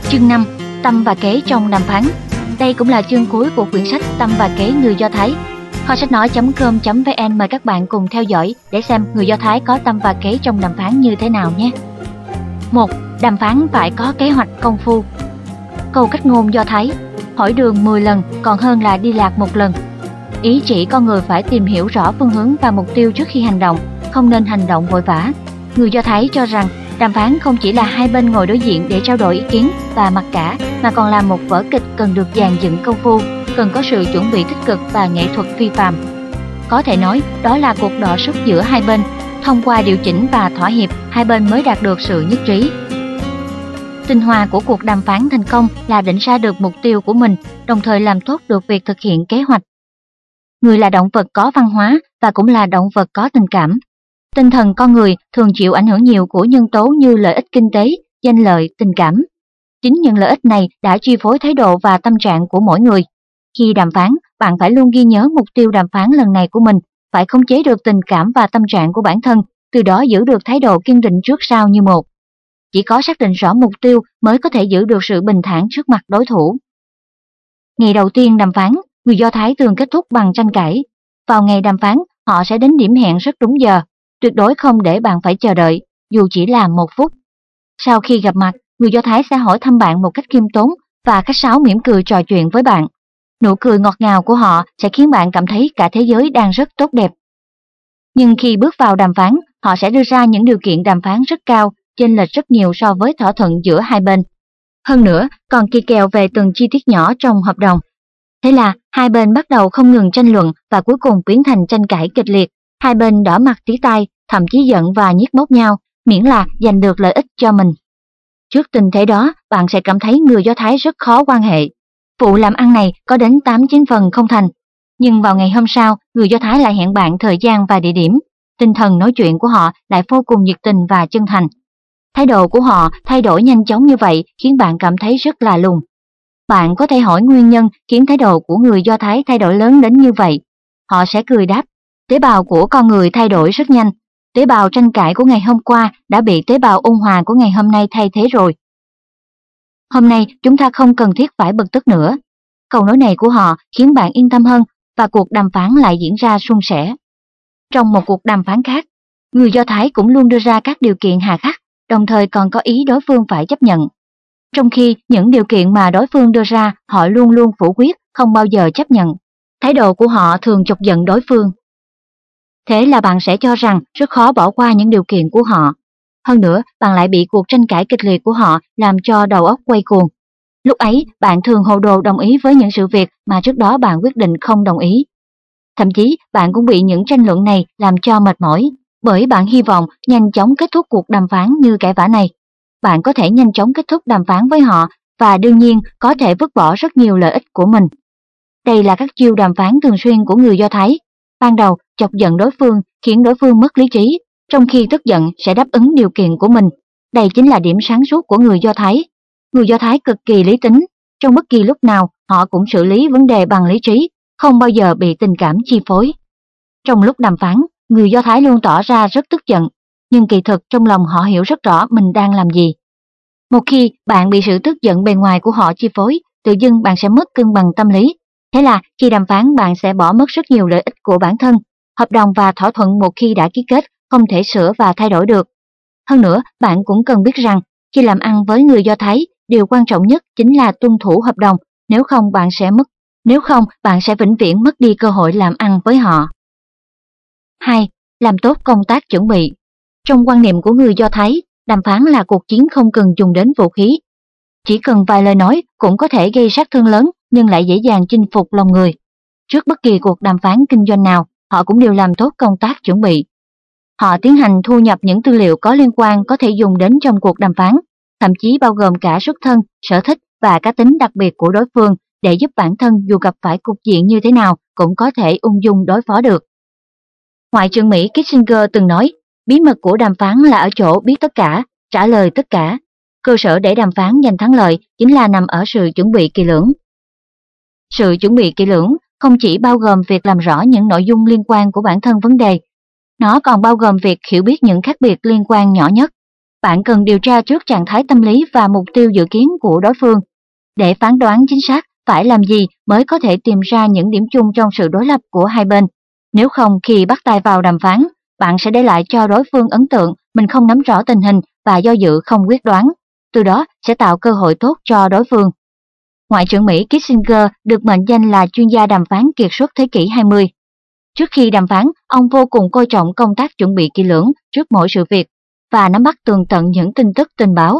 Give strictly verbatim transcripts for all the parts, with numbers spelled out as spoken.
Chương năm. Tâm và kế trong đàm phán. Đây cũng là chương cuối của quyển sách Tâm và kế người Do Thái. Kho sách nói chấm com chấm vn mời các bạn cùng theo dõi để xem người Do Thái có tâm và kế trong đàm phán như thế nào nhé. một. Đàm phán phải có kế hoạch công phu. Câu cách ngôn Do Thái: hỏi đường mười lần còn hơn là đi lạc một lần. Ý chỉ con người phải tìm hiểu rõ phương hướng và mục tiêu trước khi hành động, không nên hành động vội vã. Người Do Thái cho rằng đàm phán không chỉ là hai bên ngồi đối diện để trao đổi ý kiến và mặc cả, mà còn là một vở kịch cần được dàn dựng công phu, cần có sự chuẩn bị tích cực và nghệ thuật phi phàm. Có thể nói, đó là cuộc đọ sức giữa hai bên. Thông qua điều chỉnh và thỏa hiệp, hai bên mới đạt được sự nhất trí. Tinh hoa của cuộc đàm phán thành công là định ra được mục tiêu của mình, đồng thời làm tốt được việc thực hiện kế hoạch. Người là động vật có văn hóa và cũng là động vật có tình cảm. Tinh thần con người thường chịu ảnh hưởng nhiều của nhân tố như lợi ích kinh tế, danh lợi, tình cảm. Chính những lợi ích này đã chi phối thái độ và tâm trạng của mỗi người. Khi đàm phán, bạn phải luôn ghi nhớ mục tiêu đàm phán lần này của mình, phải khống chế được tình cảm và tâm trạng của bản thân, từ đó giữ được thái độ kiên định trước sau như một. Chỉ có xác định rõ mục tiêu mới có thể giữ được sự bình thản trước mặt đối thủ. Ngày đầu tiên đàm phán, người Do Thái thường kết thúc bằng tranh cãi. Vào ngày đàm phán, họ sẽ đến điểm hẹn rất đúng giờ, tuyệt đối không để bạn phải chờ đợi, dù chỉ là một phút. Sau khi gặp mặt, người Do Thái sẽ hỏi thăm bạn một cách khiêm tốn và khách sáo mỉm cười trò chuyện với bạn. Nụ cười ngọt ngào của họ sẽ khiến bạn cảm thấy cả thế giới đang rất tốt đẹp. Nhưng khi bước vào đàm phán, họ sẽ đưa ra những điều kiện đàm phán rất cao, chênh lệch rất nhiều so với thỏa thuận giữa hai bên. Hơn nữa, còn kỳ kèo về từng chi tiết nhỏ trong hợp đồng. Thế là, hai bên bắt đầu không ngừng tranh luận và cuối cùng biến thành tranh cãi kịch liệt. Hai bên đỏ mặt tía tai, thậm chí giận và nhiếc móc nhau, miễn là giành được lợi ích cho mình. Trước tình thế đó, bạn sẽ cảm thấy người Do Thái rất khó quan hệ. Vụ làm ăn này có đến tám chín phần không thành. Nhưng vào ngày hôm sau, người Do Thái lại hẹn bạn thời gian và địa điểm. Tinh thần nói chuyện của họ lại vô cùng nhiệt tình và chân thành. Thái độ của họ thay đổi nhanh chóng như vậy khiến bạn cảm thấy rất lạ lùng. Bạn có thể hỏi nguyên nhân khiến thái độ của người Do Thái thay đổi lớn đến như vậy. Họ sẽ cười đáp: tế bào của con người thay đổi rất nhanh. Tế bào tranh cãi của ngày hôm qua đã bị tế bào ôn hòa của ngày hôm nay thay thế rồi. Hôm nay chúng ta không cần thiết phải bực tức nữa. Câu nói này của họ khiến bạn yên tâm hơn và cuộc đàm phán lại diễn ra suôn sẻ. Trong một cuộc đàm phán khác, người Do Thái cũng luôn đưa ra các điều kiện hà khắc, đồng thời còn có ý đối phương phải chấp nhận. Trong khi những điều kiện mà đối phương đưa ra họ luôn luôn phủ quyết, không bao giờ chấp nhận. Thái độ của họ thường chọc giận đối phương. Thế là bạn sẽ cho rằng rất khó bỏ qua những điều kiện của họ. Hơn nữa, bạn lại bị cuộc tranh cãi kịch liệt của họ làm cho đầu óc quay cuồng. Lúc ấy, bạn thường hồ đồ đồng ý với những sự việc mà trước đó bạn quyết định không đồng ý. Thậm chí, bạn cũng bị những tranh luận này làm cho mệt mỏi, bởi bạn hy vọng nhanh chóng kết thúc cuộc đàm phán như cãi vã này. Bạn có thể nhanh chóng kết thúc đàm phán với họ và đương nhiên có thể vứt bỏ rất nhiều lợi ích của mình. Đây là các chiêu đàm phán thường xuyên của người Do Thái. Ban đầu, chọc giận đối phương khiến đối phương mất lý trí, trong khi tức giận sẽ đáp ứng điều kiện của mình. Đây chính là điểm sáng suốt của người Do Thái. Người Do Thái cực kỳ lý tính, trong bất kỳ lúc nào họ cũng xử lý vấn đề bằng lý trí, không bao giờ bị tình cảm chi phối. Trong lúc đàm phán, người Do Thái luôn tỏ ra rất tức giận, nhưng kỳ thực trong lòng họ hiểu rất rõ mình đang làm gì. Một khi bạn bị sự tức giận bề ngoài của họ chi phối, tự dưng bạn sẽ mất cân bằng tâm lý. Thế là khi đàm phán bạn sẽ bỏ mất rất nhiều lợi ích của bản thân. Hợp đồng và thỏa thuận một khi đã ký kết không thể sửa và thay đổi được. Hơn nữa, bạn cũng cần biết rằng khi làm ăn với người Do Thái, điều quan trọng nhất chính là tuân thủ hợp đồng, nếu không bạn sẽ mất, nếu không bạn sẽ vĩnh viễn mất đi cơ hội làm ăn với họ. hai. Làm tốt công tác chuẩn bị. Trong quan niệm của người Do Thái, đàm phán là cuộc chiến không cần dùng đến vũ khí. Chỉ cần vài lời nói cũng có thể gây sát thương lớn nhưng lại dễ dàng chinh phục lòng người. Trước bất kỳ cuộc đàm phán kinh doanh nào, họ cũng đều làm tốt công tác chuẩn bị. Họ tiến hành thu nhập những tư liệu có liên quan có thể dùng đến trong cuộc đàm phán, thậm chí bao gồm cả xuất thân, sở thích và cá tính đặc biệt của đối phương để giúp bản thân dù gặp phải cục diện như thế nào cũng có thể ung dung đối phó được. Ngoại trưởng Mỹ Kissinger từng nói, bí mật của đàm phán là ở chỗ biết tất cả, trả lời tất cả. Cơ sở để đàm phán giành thắng lợi chính là nằm ở sự chuẩn bị kỹ lưỡng. Sự chuẩn bị kỹ lưỡng không chỉ bao gồm việc làm rõ những nội dung liên quan của bản thân vấn đề, nó còn bao gồm việc hiểu biết những khác biệt liên quan nhỏ nhất. Bạn cần điều tra trước trạng thái tâm lý và mục tiêu dự kiến của đối phương. Để phán đoán chính xác phải làm gì mới có thể tìm ra những điểm chung trong sự đối lập của hai bên. Nếu không, khi bắt tay vào đàm phán, bạn sẽ để lại cho đối phương ấn tượng mình không nắm rõ tình hình và do dự không quyết đoán, từ đó sẽ tạo cơ hội tốt cho đối phương. Ngoại trưởng Mỹ Kissinger được mệnh danh là chuyên gia đàm phán kiệt xuất thế kỷ hai mươi. Trước khi đàm phán, ông vô cùng coi trọng công tác chuẩn bị kỹ lưỡng trước mỗi sự việc và nắm bắt tường tận những tin tức tình báo.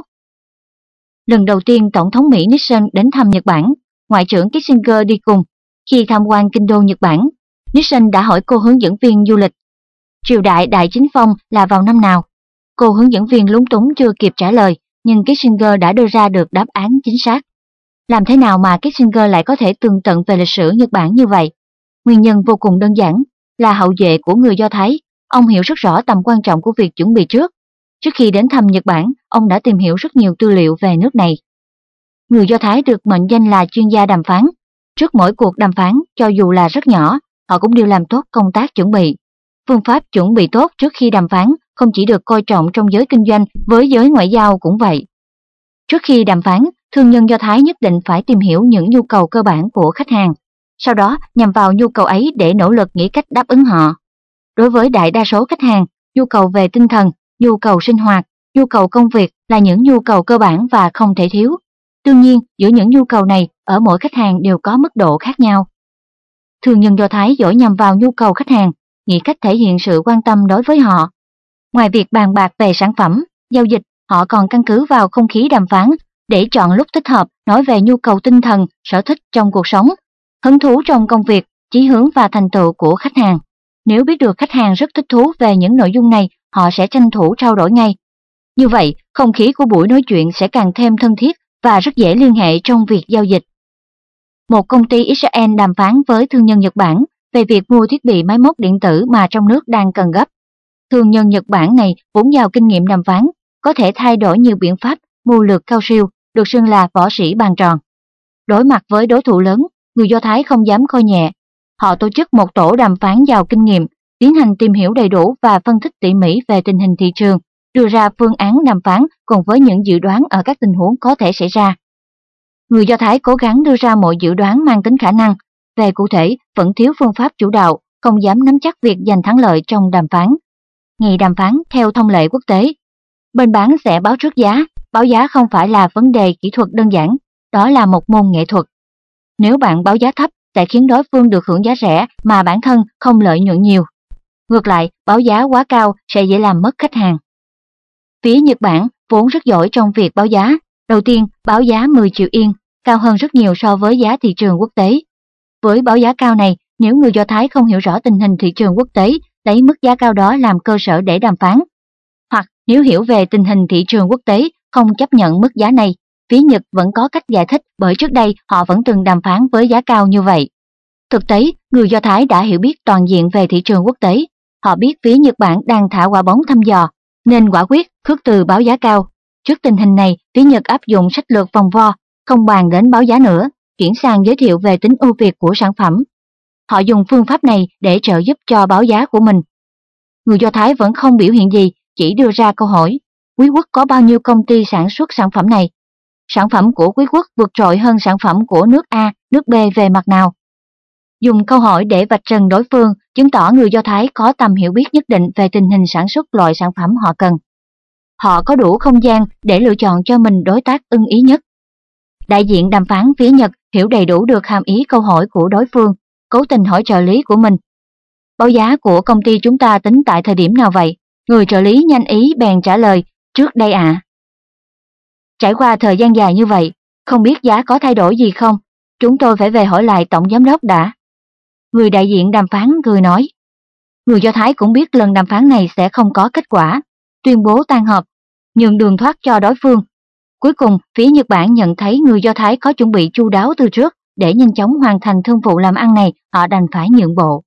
Lần đầu tiên Tổng thống Mỹ Nixon đến thăm Nhật Bản, Ngoại trưởng Kissinger đi cùng. Khi tham quan kinh đô Nhật Bản, Nixon đã hỏi cô hướng dẫn viên du lịch, triều đại Đại Chính Phong là vào năm nào? Cô hướng dẫn viên lúng túng chưa kịp trả lời, nhưng Kissinger đã đưa ra được đáp án chính xác. Làm thế nào mà Kissinger lại có thể tường tận về lịch sử Nhật Bản như vậy? Nguyên nhân vô cùng đơn giản, là hậu duệ của người Do Thái. Ông hiểu rất rõ tầm quan trọng của việc chuẩn bị trước. Trước khi đến thăm Nhật Bản, ông đã tìm hiểu rất nhiều tư liệu về nước này. Người Do Thái được mệnh danh là chuyên gia đàm phán. Trước mỗi cuộc đàm phán, cho dù là rất nhỏ, họ cũng đều làm tốt công tác chuẩn bị. Phương pháp chuẩn bị tốt trước khi đàm phán không chỉ được coi trọng trong giới kinh doanh, với giới ngoại giao cũng vậy. Trước khi đàm phán, thương nhân Do Thái nhất định phải tìm hiểu những nhu cầu cơ bản của khách hàng, sau đó nhằm vào nhu cầu ấy để nỗ lực nghĩ cách đáp ứng họ. Đối với đại đa số khách hàng, nhu cầu về tinh thần, nhu cầu sinh hoạt, nhu cầu công việc là những nhu cầu cơ bản và không thể thiếu. Đương nhiên, giữa những nhu cầu này, ở mỗi khách hàng đều có mức độ khác nhau. Thương nhân Do Thái giỏi nhằm vào nhu cầu khách hàng, nghĩ cách thể hiện sự quan tâm đối với họ. Ngoài việc bàn bạc về sản phẩm, giao dịch, họ còn căn cứ vào không khí đàm phán để chọn lúc thích hợp nói về nhu cầu tinh thần, sở thích trong cuộc sống, hứng thú trong công việc, chí hướng và thành tựu của khách hàng. Nếu biết được khách hàng rất thích thú về những nội dung này, họ sẽ tranh thủ trao đổi ngay. Như vậy, không khí của buổi nói chuyện sẽ càng thêm thân thiết và rất dễ liên hệ trong việc giao dịch. Một công ty Israel đàm phán với thương nhân Nhật Bản về việc mua thiết bị máy móc điện tử mà trong nước đang cần gấp. Thương nhân Nhật Bản này vốn giàu kinh nghiệm đàm phán, có thể thay đổi nhiều biện pháp mưu lược cao siêu, được xưng là võ sĩ bàn tròn. Đối mặt với đối thủ lớn, người Do Thái không dám coi nhẹ. Họ tổ chức một tổ đàm phán giàu kinh nghiệm, tiến hành tìm hiểu đầy đủ và phân tích tỉ mỉ về tình hình thị trường, đưa ra phương án đàm phán cùng với những dự đoán ở các tình huống có thể xảy ra. Người Do Thái cố gắng đưa ra mọi dự đoán mang tính khả năng, về cụ thể vẫn thiếu phương pháp chủ đạo, không dám nắm chắc việc giành thắng lợi trong đàm phán. Ngày đàm phán theo thông lệ quốc tế, bên bán sẽ báo trước giá, báo giá không phải là vấn đề kỹ thuật đơn giản, đó là một môn nghệ thuật. Nếu bạn báo giá thấp sẽ khiến đối phương được hưởng giá rẻ mà bản thân không lợi nhuận nhiều. Ngược lại, báo giá quá cao sẽ dễ làm mất khách hàng. Phía Nhật Bản vốn rất giỏi trong việc báo giá. Đầu tiên, báo giá mười triệu yên, cao hơn rất nhiều so với giá thị trường quốc tế. Với báo giá cao này, nếu người Do Thái không hiểu rõ tình hình thị trường quốc tế, lấy mức giá cao đó làm cơ sở để đàm phán. Hoặc nếu hiểu về tình hình thị trường quốc tế, không chấp nhận mức giá này, phía Nhật vẫn có cách giải thích bởi trước đây họ vẫn từng đàm phán với giá cao như vậy. Thực tế, người Do Thái đã hiểu biết toàn diện về thị trường quốc tế. Họ biết phía Nhật Bản đang thả quả bóng thăm dò, nên quả quyết khước từ báo giá cao. Trước tình hình này, phía Nhật áp dụng sách lược vòng vo, không bàn đến báo giá nữa, chuyển sang giới thiệu về tính ưu việt của sản phẩm. Họ dùng phương pháp này để trợ giúp cho báo giá của mình. Người Do Thái vẫn không biểu hiện gì, chỉ đưa ra câu hỏi, quý quốc có bao nhiêu công ty sản xuất sản phẩm này? Sản phẩm của quý quốc vượt trội hơn sản phẩm của nước A, nước B về mặt nào? Dùng câu hỏi để vạch trần đối phương, chứng tỏ người Do Thái có tầm hiểu biết nhất định về tình hình sản xuất loại sản phẩm họ cần. Họ có đủ không gian để lựa chọn cho mình đối tác ưng ý nhất. Đại diện đàm phán phía Nhật hiểu đầy đủ được hàm ý câu hỏi của đối phương, cố tình hỏi trợ lý của mình. Báo giá của công ty chúng ta tính tại thời điểm nào vậy? Người trợ lý nhanh ý bèn trả lời, trước đây ạ. À. Trải qua thời gian dài như vậy, không biết giá có thay đổi gì không? Chúng tôi phải về hỏi lại tổng giám đốc đã. Người đại diện đàm phán cười nói. Người Do Thái cũng biết lần đàm phán này sẽ không có kết quả, tuyên bố tan họp, nhường đường thoát cho đối phương. Cuối cùng, phía Nhật Bản nhận thấy người Do Thái có chuẩn bị chu đáo từ trước, để nhanh chóng hoàn thành thương vụ làm ăn này, họ đành phải nhượng bộ.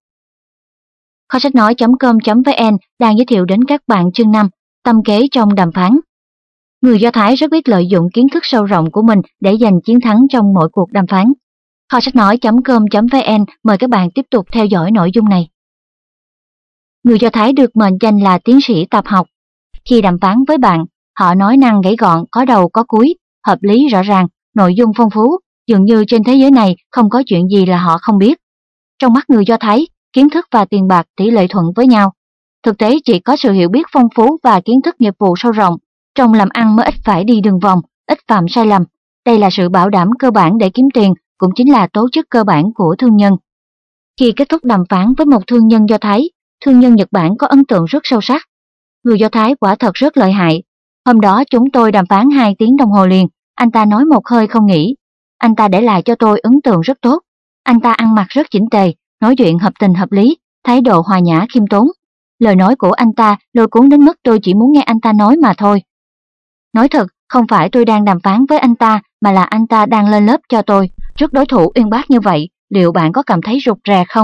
Kho sách nói chấm com chấm vn đang giới thiệu đến các bạn chương năm, tâm kế trong đàm phán. Người Do Thái rất biết lợi dụng kiến thức sâu rộng của mình để giành chiến thắng trong mỗi cuộc đàm phán. Kho sách nói chấm com chấm vn mời các bạn tiếp tục theo dõi nội dung này. Người Do Thái được mệnh danh là tiến sĩ tạp học. Khi đàm phán với bạn, Họ nói năng gãy gọn, có đầu có cuối, hợp lý rõ ràng, nội dung phong phú, dường như trên thế giới này không có chuyện gì là họ không biết. Trong mắt người Do Thái, kiến thức và tiền bạc tỷ lệ thuận với nhau. Thực tế chỉ có sự hiểu biết phong phú và kiến thức nghiệp vụ sâu rộng, trong làm ăn mới ít phải đi đường vòng, ít phạm sai lầm. Đây là sự bảo đảm cơ bản để kiếm tiền, cũng chính là tố chất cơ bản của thương nhân. Khi kết thúc đàm phán với một thương nhân Do Thái, thương nhân Nhật Bản có ấn tượng rất sâu sắc. Người Do Thái quả thật rất lợi hại. Hôm đó chúng tôi đàm phán hai tiếng đồng hồ liền, anh ta nói một hơi không nghỉ. Anh ta để lại cho tôi ấn tượng rất tốt. Anh ta ăn mặc rất chỉnh tề, nói chuyện hợp tình hợp lý, thái độ hòa nhã khiêm tốn. Lời nói của anh ta lôi cuốn đến mức tôi chỉ muốn nghe anh ta nói mà thôi. Nói thật, không phải tôi đang đàm phán với anh ta, mà là anh ta đang lên lớp cho tôi. Trước đối thủ uyên bác như vậy, liệu bạn có cảm thấy rụt rè không?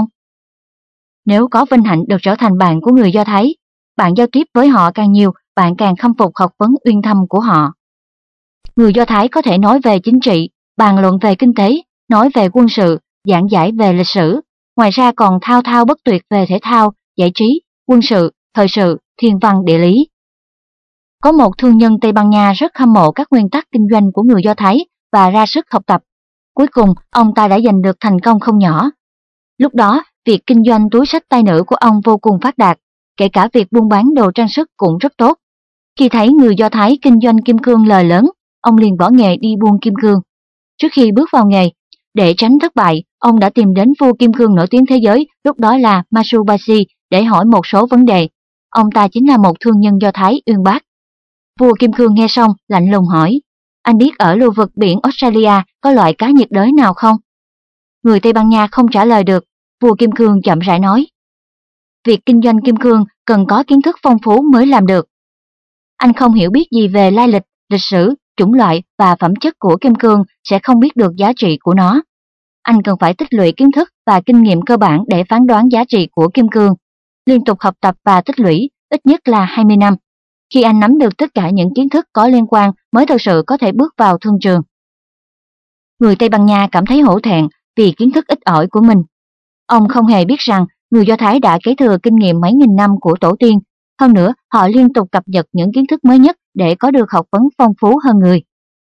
Nếu có vinh hạnh được trở thành bạn của người Do Thái, bạn giao tiếp với họ càng nhiều, bạn càng khâm phục học vấn uyên thâm của họ. Người Do Thái có thể nói về chính trị, bàn luận về kinh tế, nói về quân sự, giảng giải về lịch sử, ngoài ra còn thao thao bất tuyệt về thể thao, giải trí, quân sự, thời sự, thiên văn địa lý. Có một thương nhân Tây Ban Nha rất hâm mộ các nguyên tắc kinh doanh của người Do Thái và ra sức học tập. Cuối cùng, ông ta đã giành được thành công không nhỏ. Lúc đó, việc kinh doanh túi xách tay nữ của ông vô cùng phát đạt, kể cả việc buôn bán đồ trang sức cũng rất tốt. Khi thấy người Do Thái kinh doanh kim cương lời lớn, ông liền bỏ nghề đi buôn kim cương. Trước khi bước vào nghề, để tránh thất bại, ông đã tìm đến vua kim cương nổi tiếng thế giới, lúc đó là Matsubashi, để hỏi một số vấn đề. Ông ta chính là một thương nhân Do Thái uyên bác. Vua kim cương nghe xong, lạnh lùng hỏi, anh biết ở lưu vực biển Australia có loại cá nhiệt đới nào không? Người Tây Ban Nha không trả lời được, vua kim cương chậm rãi nói. Việc kinh doanh kim cương cần có kiến thức phong phú mới làm được. Anh không hiểu biết gì về lai lịch, lịch sử, chủng loại và phẩm chất của kim cương sẽ không biết được giá trị của nó. Anh cần phải tích lũy kiến thức và kinh nghiệm cơ bản để phán đoán giá trị của kim cương. Liên tục học tập và tích lũy, ít nhất là hai mươi năm. Khi anh nắm được tất cả những kiến thức có liên quan mới thực sự có thể bước vào thương trường. Người Tây Ban Nha cảm thấy hổ thẹn vì kiến thức ít ỏi của mình. Ông không hề biết rằng người Do Thái đã kế thừa kinh nghiệm mấy nghìn năm của tổ tiên. Hơn nữa, họ liên tục cập nhật những kiến thức mới nhất để có được học vấn phong phú hơn người.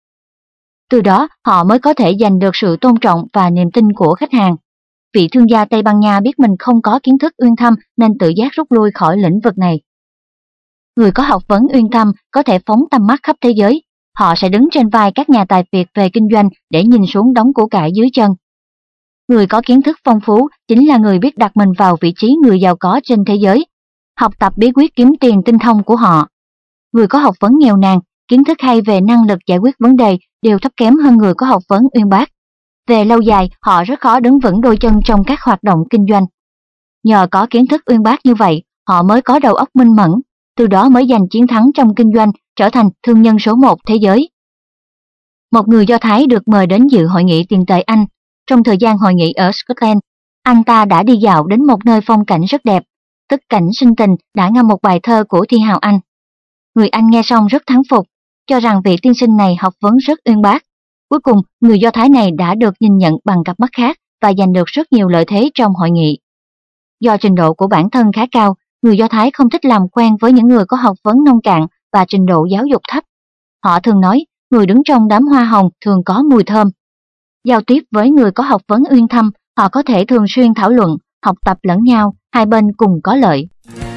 Từ đó, họ mới có thể giành được sự tôn trọng và niềm tin của khách hàng. Vị thương gia Tây Ban Nha biết mình không có kiến thức uyên thâm nên tự giác rút lui khỏi lĩnh vực này. Người có học vấn uyên thâm có thể phóng tầm mắt khắp thế giới. Họ sẽ đứng trên vai các nhà tài phiệt về kinh doanh để nhìn xuống đống của cải dưới chân. Người có kiến thức phong phú chính là người biết đặt mình vào vị trí người giàu có trên thế giới, học tập bí quyết kiếm tiền tinh thông của họ. Người có học vấn nghèo nàn, kiến thức hay về năng lực giải quyết vấn đề đều thấp kém hơn người có học vấn uyên bác. Về lâu dài, họ rất khó đứng vững đôi chân trong các hoạt động kinh doanh. Nhờ có kiến thức uyên bác như vậy, họ mới có đầu óc minh mẫn, từ đó mới giành chiến thắng trong kinh doanh, trở thành thương nhân số một thế giới. Một người Do Thái được mời đến dự hội nghị tiền tệ Anh. Trong thời gian hội nghị ở Scotland, anh ta đã đi dạo đến một nơi phong cảnh rất đẹp. Tức cảnh sinh tình đã ngâm một bài thơ của thi hào Anh. Người Anh nghe xong rất thán phục, cho rằng vị tiên sinh này học vấn rất uyên bác. Cuối cùng, người Do Thái này đã được nhìn nhận bằng cặp mắt khác và giành được rất nhiều lợi thế trong hội nghị. Do trình độ của bản thân khá cao, người Do Thái không thích làm quen với những người có học vấn nông cạn và trình độ giáo dục thấp. Họ thường nói, người đứng trong đám hoa hồng thường có mùi thơm. Giao tiếp với người có học vấn uyên thâm, họ có thể thường xuyên thảo luận, học tập lẫn nhau, hai bên cùng có lợi.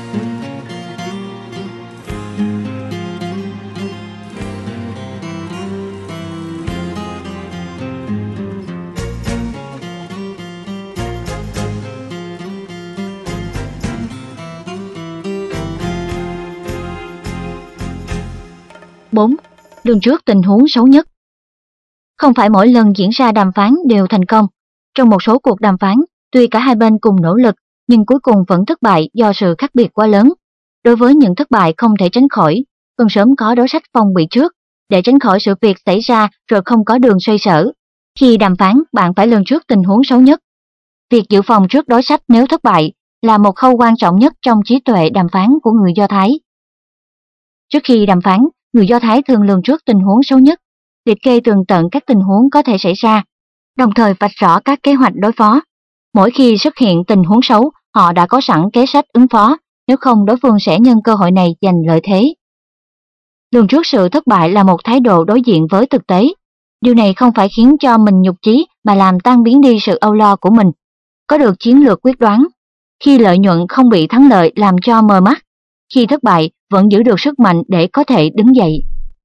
bốn. Lường trước tình huống xấu nhất. Không phải mỗi lần diễn ra đàm phán đều thành công. Trong một số cuộc đàm phán, tuy cả hai bên cùng nỗ lực, nhưng cuối cùng vẫn thất bại do sự khác biệt quá lớn. Đối với những thất bại không thể tránh khỏi, cần sớm có đối sách phòng bị trước, để tránh khỏi sự việc xảy ra rồi không có đường xoay sở. Khi đàm phán, bạn phải lường trước tình huống xấu nhất. Việc dự phòng trước đối sách nếu thất bại là một khâu quan trọng nhất trong trí tuệ đàm phán của người Do Thái. Trước khi đàm phán, người Do Thái thường lường trước tình huống xấu nhất, liệt kê tường tận các tình huống có thể xảy ra, đồng thời vạch rõ các kế hoạch đối phó. Mỗi khi xuất hiện tình huống xấu, họ đã có sẵn kế sách ứng phó, nếu không đối phương sẽ nhân cơ hội này giành lợi thế. Lường trước sự thất bại là một thái độ đối diện với thực tế. Điều này không phải khiến cho mình nhục chí mà làm tan biến đi sự âu lo của mình. Có được chiến lược quyết đoán, khi lợi nhuận không bị thắng lợi làm cho mờ mắt, khi thất bại vẫn giữ được sức mạnh để có thể đứng dậy.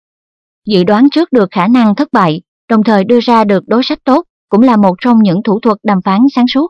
Dự đoán trước được khả năng thất bại, đồng thời đưa ra được đối sách tốt cũng là một trong những thủ thuật đàm phán sáng suốt.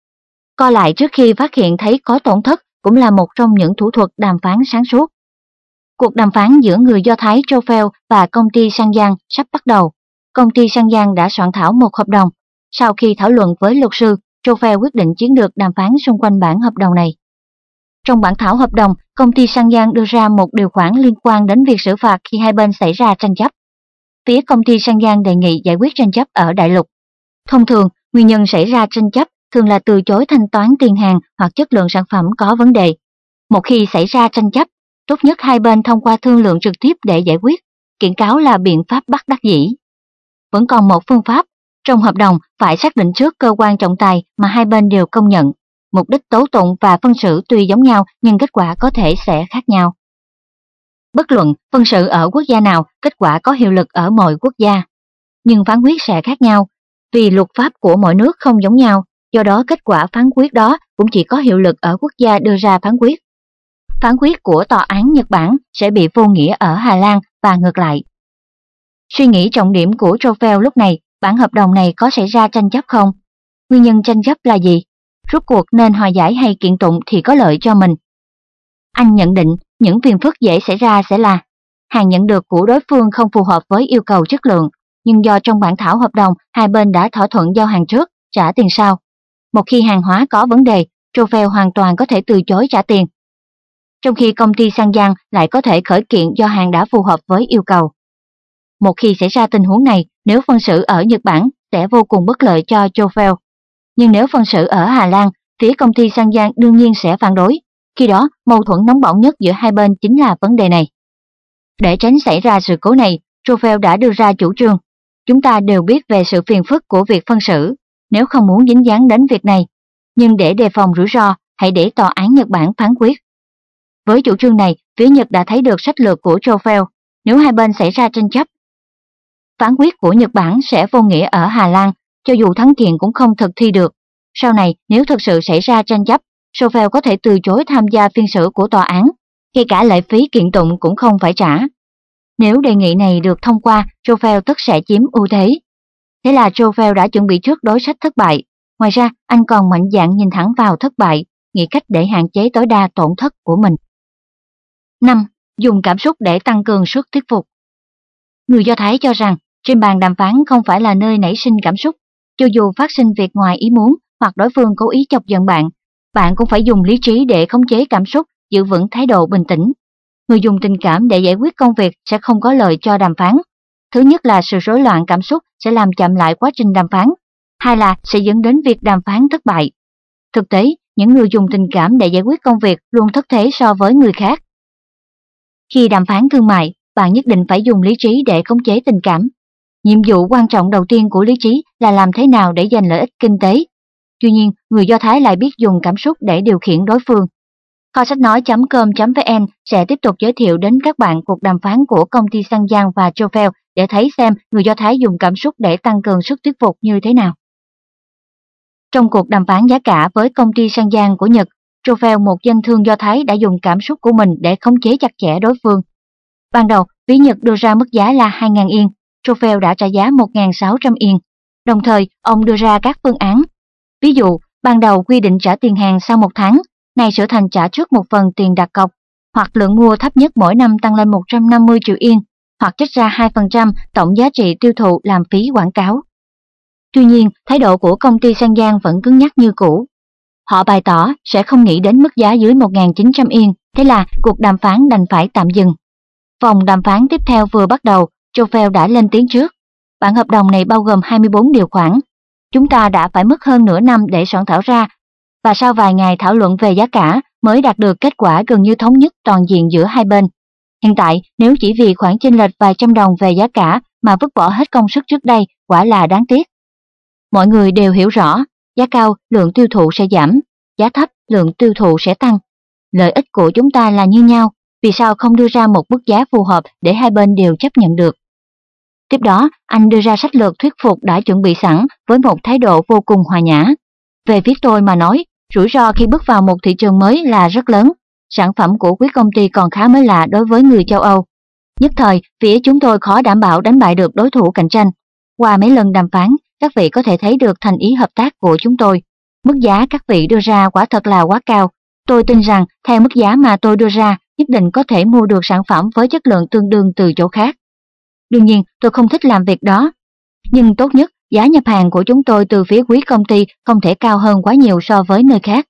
Co lại trước khi phát hiện thấy có tổn thất cũng là một trong những thủ thuật đàm phán sáng suốt. Cuộc đàm phán giữa người Do Thái Trophel và công ty Sang Giang sắp bắt đầu. Công ty Sang Giang đã soạn thảo một hợp đồng. Sau khi thảo luận với luật sư, Trophel quyết định chiến lược đàm phán xung quanh bản hợp đồng này. Trong bản thảo hợp đồng, công ty Sang Giang đưa ra một điều khoản liên quan đến việc xử phạt khi hai bên xảy ra tranh chấp. Phía công ty Sang Giang đề nghị giải quyết tranh chấp ở đại lục. Thông thường, nguyên nhân xảy ra tranh chấp thường là từ chối thanh toán tiền hàng hoặc chất lượng sản phẩm có vấn đề. Một khi xảy ra tranh chấp, tốt nhất hai bên thông qua thương lượng trực tiếp để giải quyết. Kiện cáo là biện pháp bất đắc dĩ. Vẫn còn một phương pháp, trong hợp đồng phải xác định trước cơ quan trọng tài mà hai bên đều công nhận. Mục đích tố tụng và phân xử tuy giống nhau nhưng kết quả có thể sẽ khác nhau. Bất luận phân xử ở quốc gia nào, kết quả có hiệu lực ở mọi quốc gia. Nhưng phán quyết sẽ khác nhau, vì luật pháp của mỗi nước không giống nhau, do đó kết quả phán quyết đó cũng chỉ có hiệu lực ở quốc gia đưa ra phán quyết. Phán quyết của tòa án Nhật Bản sẽ bị vô nghĩa ở Hà Lan và ngược lại. Suy nghĩ trọng điểm của Trophel lúc này, bản hợp đồng này có xảy ra tranh chấp không? Nguyên nhân tranh chấp là gì? Rốt cuộc nên hòa giải hay kiện tụng thì có lợi cho mình? Anh nhận định những phiền phức dễ xảy ra sẽ là hàng nhận được của đối phương không phù hợp với yêu cầu chất lượng, nhưng do trong bản thảo hợp đồng hai bên đã thỏa thuận giao hàng trước, trả tiền sau. Một khi hàng hóa có vấn đề, Trophel hoàn toàn có thể từ chối trả tiền. Trong khi công ty Sang Giang lại có thể khởi kiện do hàng đã phù hợp với yêu cầu. Một khi xảy ra tình huống này, nếu phân xử ở Nhật Bản sẽ vô cùng bất lợi cho Trophel. Nhưng nếu phân xử ở Hà Lan, phía công ty Sang Giang đương nhiên sẽ phản đối. Khi đó, mâu thuẫn nóng bỏng nhất giữa hai bên chính là vấn đề này. Để tránh xảy ra sự cố này, Trophel đã đưa ra chủ trương. Chúng ta đều biết về sự phiền phức của việc phân xử, nếu không muốn dính dáng đến việc này. Nhưng để đề phòng rủi ro, hãy để tòa án Nhật Bản phán quyết. Với chủ trương này, phía Nhật đã thấy được sách lược của Trophel. Nếu hai bên xảy ra tranh chấp, phán quyết của Nhật Bản sẽ vô nghĩa ở Hà Lan, cho dù thắng kiện cũng không thực thi được. Sau này, nếu thực sự xảy ra tranh chấp, Trophel có thể từ chối tham gia phiên xử của tòa án, ngay cả lệ phí kiện tụng cũng không phải trả. Nếu đề nghị này được thông qua, Trophel tất sẽ chiếm ưu thế. Thế là Trophel đã chuẩn bị trước đối sách thất bại. Ngoài ra, anh còn mạnh dạn nhìn thẳng vào thất bại, nghĩ cách để hạn chế tối đa tổn thất của mình. năm. Dùng cảm xúc để tăng cường sức thuyết phục. Người Do Thái cho rằng, trên bàn đàm phán không phải là nơi nảy sinh cảm xúc. Cho dù phát sinh việc ngoài ý muốn hoặc đối phương cố ý chọc giận bạn, bạn cũng phải dùng lý trí để khống chế cảm xúc, giữ vững thái độ bình tĩnh. Người dùng tình cảm để giải quyết công việc sẽ không có lợi cho đàm phán. Thứ nhất là sự rối loạn cảm xúc sẽ làm chậm lại quá trình đàm phán. Hai là sẽ dẫn đến việc đàm phán thất bại. Thực tế, những người dùng tình cảm để giải quyết công việc luôn thất thế so với người khác. Khi đàm phán thương mại, bạn nhất định phải dùng lý trí để khống chế tình cảm. Nhiệm vụ quan trọng đầu tiên của lý trí là làm thế nào để giành lợi ích kinh tế. Tuy nhiên, người Do Thái lại biết dùng cảm xúc để điều khiển đối phương. Kho sách nói chấm com chấm vn sẽ tiếp tục giới thiệu đến các bạn cuộc đàm phán của công ty Sang Giang và Trophel để thấy xem người Do Thái dùng cảm xúc để tăng cường sức thuyết phục như thế nào. Trong cuộc đàm phán giá cả với công ty Sang Giang của Nhật, Trophel, một doanh thương Do Thái, đã dùng cảm xúc của mình để khống chế chặt chẽ đối phương. Ban đầu, phía Nhật đưa ra mức giá là hai nghìn yên, Trophel đã trả giá một nghìn sáu trăm yên. Đồng thời, ông đưa ra các phương án. Ví dụ, ban đầu quy định trả tiền hàng sau một tháng, nay sửa thành trả trước một phần tiền đặt cọc, hoặc lượng mua thấp nhất mỗi năm tăng lên một trăm năm mươi triệu yên, hoặc trích ra hai phần trăm tổng giá trị tiêu thụ làm phí quảng cáo. Tuy nhiên, thái độ của công ty Sang Giang vẫn cứng nhắc như cũ. Họ bày tỏ sẽ không nghĩ đến mức giá dưới một nghìn chín trăm yên, thế là cuộc đàm phán đành phải tạm dừng. Vòng đàm phán tiếp theo vừa bắt đầu, Trophel đã lên tiếng trước. Bản hợp đồng này bao gồm hai mươi bốn điều khoản. Chúng ta đã phải mất hơn nửa năm để soạn thảo ra, và sau vài ngày thảo luận về giá cả mới đạt được kết quả gần như thống nhất toàn diện giữa hai bên. Hiện tại, nếu chỉ vì khoản chênh lệch vài trăm đồng về giá cả mà vứt bỏ hết công sức trước đây, quả là đáng tiếc. Mọi người đều hiểu rõ, giá cao, lượng tiêu thụ sẽ giảm, giá thấp, lượng tiêu thụ sẽ tăng. Lợi ích của chúng ta là như nhau, vì sao không đưa ra một mức giá phù hợp để hai bên đều chấp nhận được? Tiếp đó, anh đưa ra sách lược thuyết phục đã chuẩn bị sẵn với một thái độ vô cùng hòa nhã. Về phía tôi mà nói, rủi ro khi bước vào một thị trường mới là rất lớn. Sản phẩm của quý công ty còn khá mới lạ đối với người châu Âu. Nhất thời, phía chúng tôi khó đảm bảo đánh bại được đối thủ cạnh tranh. Qua mấy lần đàm phán, các vị có thể thấy được thành ý hợp tác của chúng tôi. Mức giá các vị đưa ra quả thật là quá cao. Tôi tin rằng theo mức giá mà tôi đưa ra, nhất định có thể mua được sản phẩm với chất lượng tương đương từ chỗ khác. Đương nhiên, tôi không thích làm việc đó. Nhưng tốt nhất, giá nhập hàng của chúng tôi từ phía quý công ty không thể cao hơn quá nhiều so với nơi khác.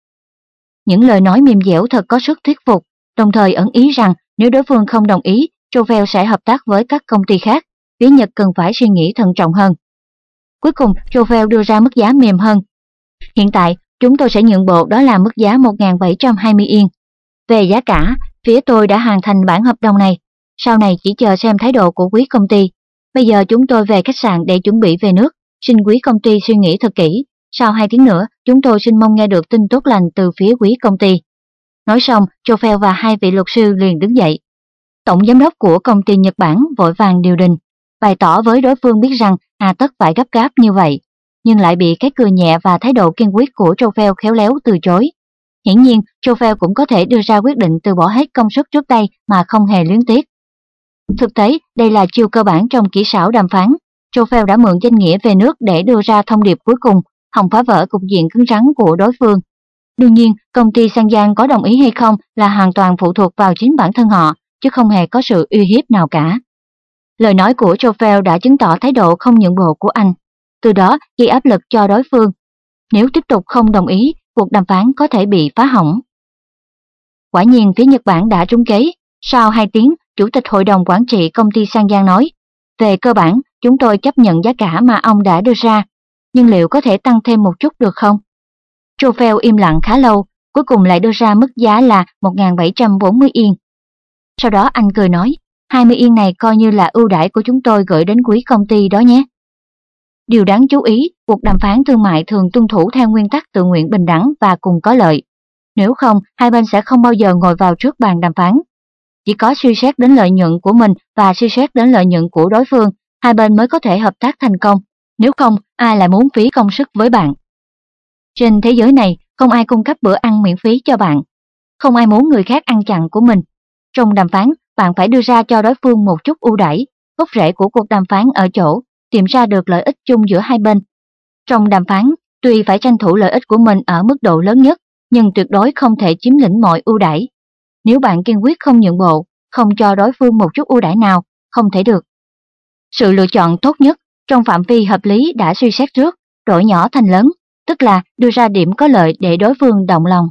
Những lời nói mềm dẻo thật có sức thuyết phục, đồng thời ẩn ý rằng nếu đối phương không đồng ý, Trovel sẽ hợp tác với các công ty khác. Phía Nhật cần phải suy nghĩ thận trọng hơn. Cuối cùng, Trovel đưa ra mức giá mềm hơn. Hiện tại, chúng tôi sẽ nhượng bộ, đó là mức giá một nghìn bảy trăm hai mươi yên. Về giá cả, phía tôi đã hoàn thành bản hợp đồng này. Sau này chỉ chờ xem thái độ của quý công ty. Bây giờ chúng tôi về khách sạn để chuẩn bị về nước. Xin quý công ty suy nghĩ thật kỹ. Sau hai tiếng nữa, chúng tôi xin mong nghe được tin tốt lành từ phía quý công ty. Nói xong, Trovel và hai vị luật sư liền đứng dậy. Tổng giám đốc của công ty Nhật Bản vội vàng điều đình, bày tỏ với đối phương biết rằng hà tất phải gấp gáp như vậy, nhưng lại bị cái cười nhẹ và thái độ kiên quyết của Trovel khéo léo từ chối. Hiển nhiên, Trovel cũng có thể đưa ra quyết định từ bỏ hết công sức trước đây mà không hề luyến tiếc. Thực tế, đây là chiêu cơ bản trong kỹ xảo đàm phán. Trovel đã mượn danh nghĩa về nước để đưa ra thông điệp cuối cùng, hòng phá vỡ cục diện cứng rắn của đối phương. Đương nhiên, công ty Sang Giang có đồng ý hay không là hoàn toàn phụ thuộc vào chính bản thân họ, chứ không hề có sự uy hiếp nào cả. Lời nói của Trovel đã chứng tỏ thái độ không nhượng bộ của anh, từ đó gây áp lực cho đối phương. Nếu tiếp tục không đồng ý, cuộc đàm phán có thể bị phá hỏng. Quả nhiên phía Nhật Bản đã trúng kế. Sau hai tiếng, Chủ tịch Hội đồng Quản trị công ty Sang Giang nói, về cơ bản, chúng tôi chấp nhận giá cả mà ông đã đưa ra, nhưng liệu có thể tăng thêm một chút được không? Trovel im lặng khá lâu, cuối cùng lại đưa ra mức giá là một nghìn bảy trăm bốn mươi yên. Sau đó anh cười nói, hai mươi yên này coi như là ưu đãi của chúng tôi gửi đến quý công ty đó nhé. Điều đáng chú ý, cuộc đàm phán thương mại thường tuân thủ theo nguyên tắc tự nguyện bình đẳng và cùng có lợi. Nếu không, hai bên sẽ không bao giờ ngồi vào trước bàn đàm phán. Chỉ có suy xét đến lợi nhuận của mình và suy xét đến lợi nhuận của đối phương, hai bên mới có thể hợp tác thành công. Nếu không, ai lại muốn phí công sức với bạn? Trên thế giới này, không ai cung cấp bữa ăn miễn phí cho bạn. Không ai muốn người khác ăn chặn của mình. Trong đàm phán, bạn phải đưa ra cho đối phương một chút ưu đãi. Gốc rễ của cuộc đàm phán ở chỗ tìm ra được lợi ích chung giữa hai bên. Trong đàm phán, tuy phải tranh thủ lợi ích của mình ở mức độ lớn nhất, nhưng tuyệt đối không thể chiếm lĩnh mọi ưu đãi. Nếu bạn kiên quyết không nhượng bộ, không cho đối phương một chút ưu đãi nào, không thể được. Sự lựa chọn tốt nhất trong phạm vi hợp lý đã suy xét trước, đổi nhỏ thành lớn, tức là đưa ra điểm có lợi để đối phương động lòng.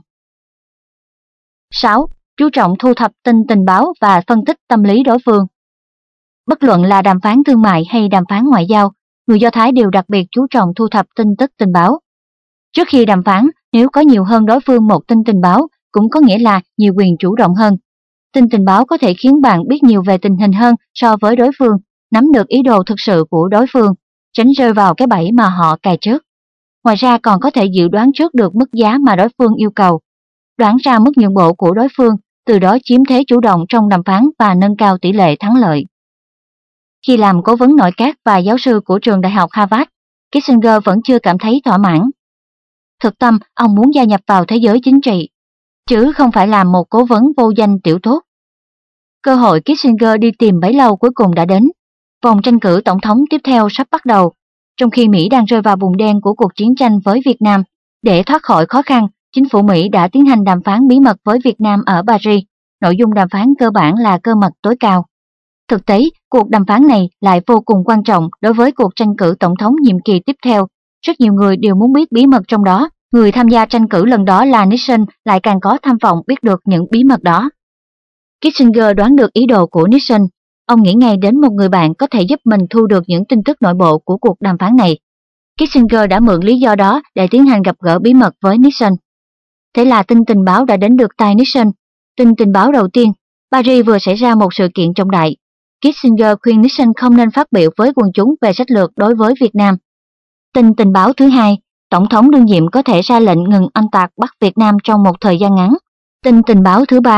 sáu. Chú trọng thu thập tin tình báo và phân tích tâm lý đối phương. Bất luận là đàm phán thương mại hay đàm phán ngoại giao, người Do Thái đều đặc biệt chú trọng thu thập tin tức tình báo. Trước khi đàm phán, nếu có nhiều hơn đối phương một tin tình báo, cũng có nghĩa là nhiều quyền chủ động hơn. Tin tình báo có thể khiến bạn biết nhiều về tình hình hơn so với đối phương, nắm được ý đồ thực sự của đối phương, tránh rơi vào cái bẫy mà họ cài trước. Ngoài ra còn có thể dự đoán trước được mức giá mà đối phương yêu cầu, đoán ra mức nhượng bộ của đối phương, từ đó chiếm thế chủ động trong đàm phán và nâng cao tỷ lệ thắng lợi. Khi làm cố vấn nội các và giáo sư của trường đại học Harvard, Kissinger vẫn chưa cảm thấy thỏa mãn. Thực tâm, ông muốn gia nhập vào thế giới chính trị, chứ không phải làm một cố vấn vô danh tiểu tốt. Cơ hội Kissinger đi tìm bấy lâu cuối cùng đã đến. Vòng tranh cử tổng thống tiếp theo sắp bắt đầu, trong khi Mỹ đang rơi vào vùng đen của cuộc chiến tranh với Việt Nam. Để thoát khỏi khó khăn, chính phủ Mỹ đã tiến hành đàm phán bí mật với Việt Nam ở Paris. Nội dung đàm phán cơ bản là cơ mật tối cao. Thực tế, cuộc đàm phán này lại vô cùng quan trọng đối với cuộc tranh cử tổng thống nhiệm kỳ tiếp theo. Rất nhiều người đều muốn biết bí mật trong đó. Người tham gia tranh cử lần đó là Nixon lại càng có tham vọng biết được những bí mật đó. Kissinger đoán được ý đồ của Nixon. Ông nghĩ ngay đến một người bạn có thể giúp mình thu được những tin tức nội bộ của cuộc đàm phán này. Kissinger đã mượn lý do đó để tiến hành gặp gỡ bí mật với Nixon. Thế là tin tình báo đã đến được tai Nixon. Tin tình báo đầu tiên, Paris vừa xảy ra một sự kiện trọng đại. Kissinger khuyên Nixon không nên phát biểu với quần chúng về sách lược đối với Việt Nam. Tin tình báo thứ hai, Tổng thống đương nhiệm có thể ra lệnh ngừng oanh tạc Bắc Việt Nam trong một thời gian ngắn. Tin tình báo thứ ba,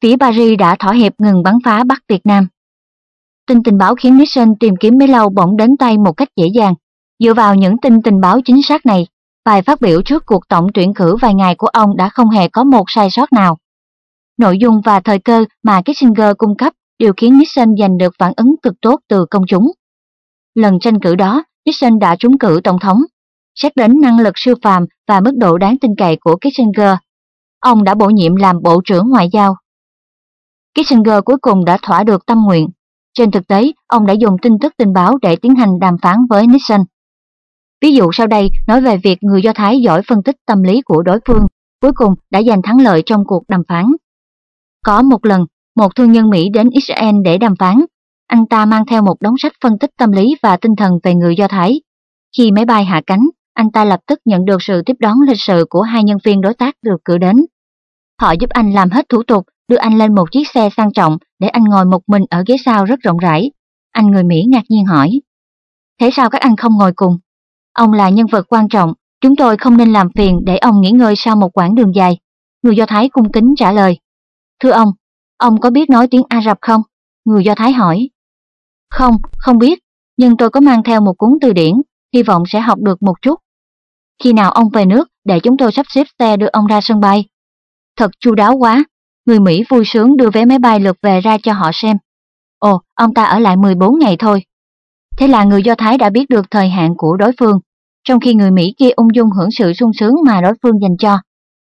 phía Paris đã thỏa hiệp ngừng bắn phá Bắc Việt Nam. Tin tình báo khiến Nixon tìm kiếm bấy lâu bỗng đến tay một cách dễ dàng. Dựa vào những tin tình báo chính xác này, bài phát biểu trước cuộc tổng tuyển cử vài ngày của ông đã không hề có một sai sót nào. Nội dung và thời cơ mà Kissinger cung cấp đều khiến Nixon giành được phản ứng cực tốt từ công chúng. Lần tranh cử đó, Nixon đã trúng cử tổng thống. Xét đến năng lực siêu phàm và mức độ đáng tin cậy của Kissinger, ông đã bổ nhiệm làm Bộ trưởng Ngoại giao. Kissinger cuối cùng đã thỏa được tâm nguyện. Trên thực tế, ông đã dùng tin tức tình báo để tiến hành đàm phán với Nixon. Ví dụ sau đây nói về việc người Do Thái giỏi phân tích tâm lý của đối phương cuối cùng đã giành thắng lợi trong cuộc đàm phán. Có một lần, một thương nhân Mỹ đến Israel để đàm phán. Anh ta mang theo một đống sách phân tích tâm lý và tinh thần về người Do Thái. Khi máy bay hạ cánh, anh ta lập tức nhận được sự tiếp đón lịch sự của hai nhân viên đối tác được cử đến. Họ giúp anh làm hết thủ tục, đưa anh lên một chiếc xe sang trọng để anh ngồi một mình ở ghế sau rất rộng rãi. Anh người Mỹ ngạc nhiên hỏi: "Thế sao các anh không ngồi cùng? Ông là nhân vật quan trọng, chúng tôi không nên làm phiền để ông nghỉ ngơi sau một quãng đường dài." Người Do Thái cung kính trả lời: "Thưa ông, ông có biết nói tiếng Ả Rập không?" Người Do Thái hỏi. "Không, không biết, nhưng tôi có mang theo một cuốn từ điển, hy vọng sẽ học được một chút." "Khi nào ông về nước để chúng tôi sắp xếp xe đưa ông ra sân bay?" "Thật chu đáo quá." Người Mỹ vui sướng đưa vé máy bay lượt về ra cho họ xem. "Ồ, ông ta ở lại mười bốn ngày thôi." Thế là người Do Thái đã biết được thời hạn của đối phương, trong khi người Mỹ kia ung dung hưởng sự sung sướng mà đối phương dành cho.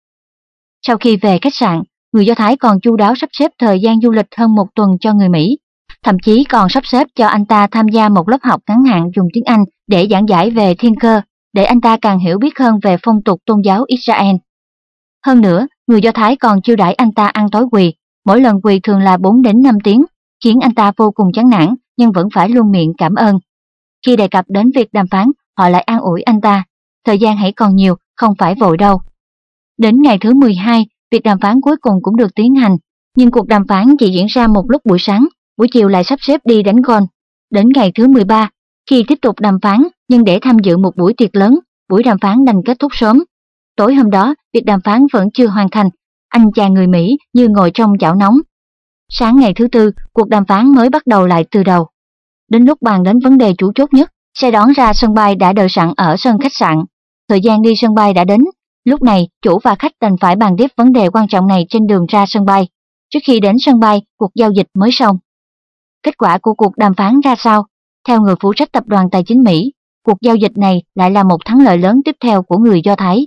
Sau khi về khách sạn, người Do Thái còn chu đáo sắp xếp thời gian du lịch hơn một tuần cho người Mỹ, thậm chí còn sắp xếp cho anh ta tham gia một lớp học ngắn hạn dùng tiếng Anh để giảng giải về thiên cơ, để anh ta càng hiểu biết hơn về phong tục tôn giáo Israel. Hơn nữa, người Do Thái còn chiêu đãi anh ta ăn tối quỳ, mỗi lần quỳ thường là bốn đến năm tiếng, khiến anh ta vô cùng chán nản nhưng vẫn phải luôn miệng cảm ơn. Khi đề cập đến việc đàm phán, họ lại an ủi anh ta: "Thời gian hãy còn nhiều, không phải vội đâu." Đến ngày thứ mười hai, việc đàm phán cuối cùng cũng được tiến hành, nhưng cuộc đàm phán chỉ diễn ra một lúc buổi sáng, buổi chiều lại sắp xếp đi đánh golf. Đến ngày thứ mười ba, khi tiếp tục đàm phán nhưng để tham dự một buổi tiệc lớn, buổi đàm phán đành kết thúc sớm. Tối hôm đó, việc đàm phán vẫn chưa hoàn thành, anh chàng người Mỹ như ngồi trong chảo nóng. Sáng ngày thứ tư, cuộc đàm phán mới bắt đầu lại từ đầu. Đến lúc bàn đến vấn đề chủ chốt nhất, xe đón ra sân bay đã đợi sẵn ở sân khách sạn. Thời gian đi sân bay đã đến, lúc này chủ và khách đành phải bàn tiếp vấn đề quan trọng này trên đường ra sân bay. Trước khi đến sân bay, cuộc giao dịch mới xong. Kết quả của cuộc đàm phán ra sao? Theo người phụ trách tập đoàn tài chính Mỹ, cuộc giao dịch này lại là một thắng lợi lớn tiếp theo của người Do Thái.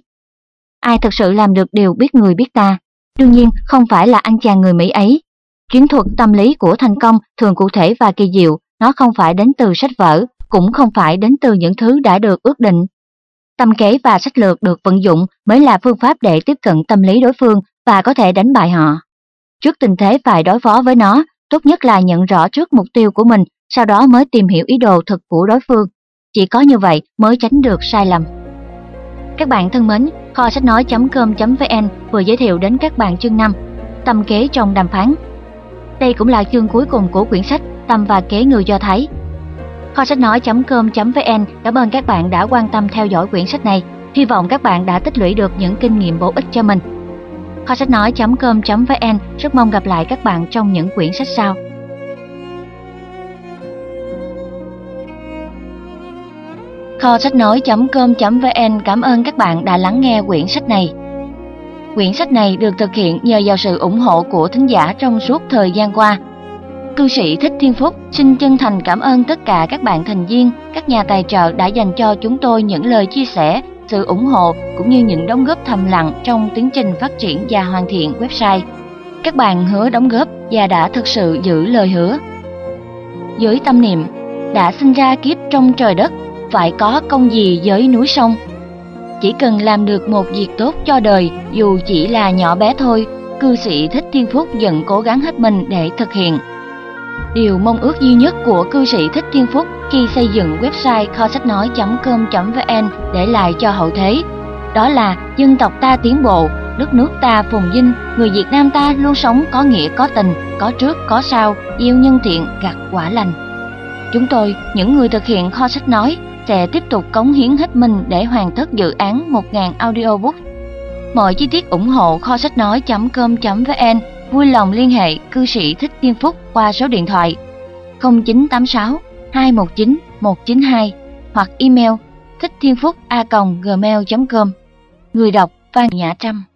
Ai thực sự làm được điều biết người biết ta? Đương nhiên không phải là anh chàng người Mỹ ấy. Chiến thuật tâm lý của thành công thường cụ thể và kỳ diệu, nó không phải đến từ sách vở, cũng không phải đến từ những thứ đã được ước định. Tâm kế và sách lược được vận dụng mới là phương pháp để tiếp cận tâm lý đối phương và có thể đánh bại họ. Trước tình thế phải đối phó với nó, tốt nhất là nhận rõ trước mục tiêu của mình, sau đó mới tìm hiểu ý đồ thực của đối phương. Chỉ có như vậy mới tránh được sai lầm. Các bạn thân mến, kho sách nói chấm com chấm vn vừa giới thiệu đến các bạn chương năm, Tâm kế trong đàm phán. Đây cũng là chương cuối cùng của quyển sách Tâm và kế người Do Thái. Kho sách nói chấm com chấm vn cảm ơn các bạn đã quan tâm theo dõi quyển sách này. Hy vọng các bạn đã tích lũy được những kinh nghiệm bổ ích cho mình. Kho sách nói chấm com chấm vn rất mong gặp lại các bạn trong những quyển sách sau. Kho sách nói chấm com chấm vn cảm ơn các bạn đã lắng nghe quyển sách này. Quyển sách này được thực hiện nhờ vào sự ủng hộ của thính giả trong suốt thời gian qua. Cư sĩ Thích Thiên Phúc xin chân thành cảm ơn tất cả các bạn thành viên, các nhà tài trợ đã dành cho chúng tôi những lời chia sẻ, sự ủng hộ cũng như những đóng góp thầm lặng trong tiến trình phát triển và hoàn thiện website. Các bạn hứa đóng góp và đã thực sự giữ lời hứa. Với tâm niệm đã sinh ra kiếp trong trời đất, phải có công gì với núi sông. Chỉ cần làm được một việc tốt cho đời, dù chỉ là nhỏ bé thôi, cư sĩ Thích Thiên Phúc vẫn cố gắng hết mình để thực hiện. Điều mong ước duy nhất của cư sĩ Thích Thiên Phúc khi xây dựng website kho sách nói chấm com chấm vn để lại cho hậu thế, đó là dân tộc ta tiến bộ, đất nước ta phồn vinh, người Việt Nam ta luôn sống có nghĩa có tình, có trước có sau, gieo nhân thiện gặt quả lành. Chúng tôi, những người thực hiện kho sách nói, sẽ tiếp tục cống hiến hết mình để hoàn tất dự án một nghìn audiobook. Mọi chi tiết ủng hộ kho sách nói chấm com chấm vn vui lòng liên hệ cư sĩ Thích Thiên Phúc qua số điện thoại không chín tám sáu hai một chín một chín hai hoặc email thích thiên phúc a còng gmail chấm com. Người đọc Phan Nhã Trâm.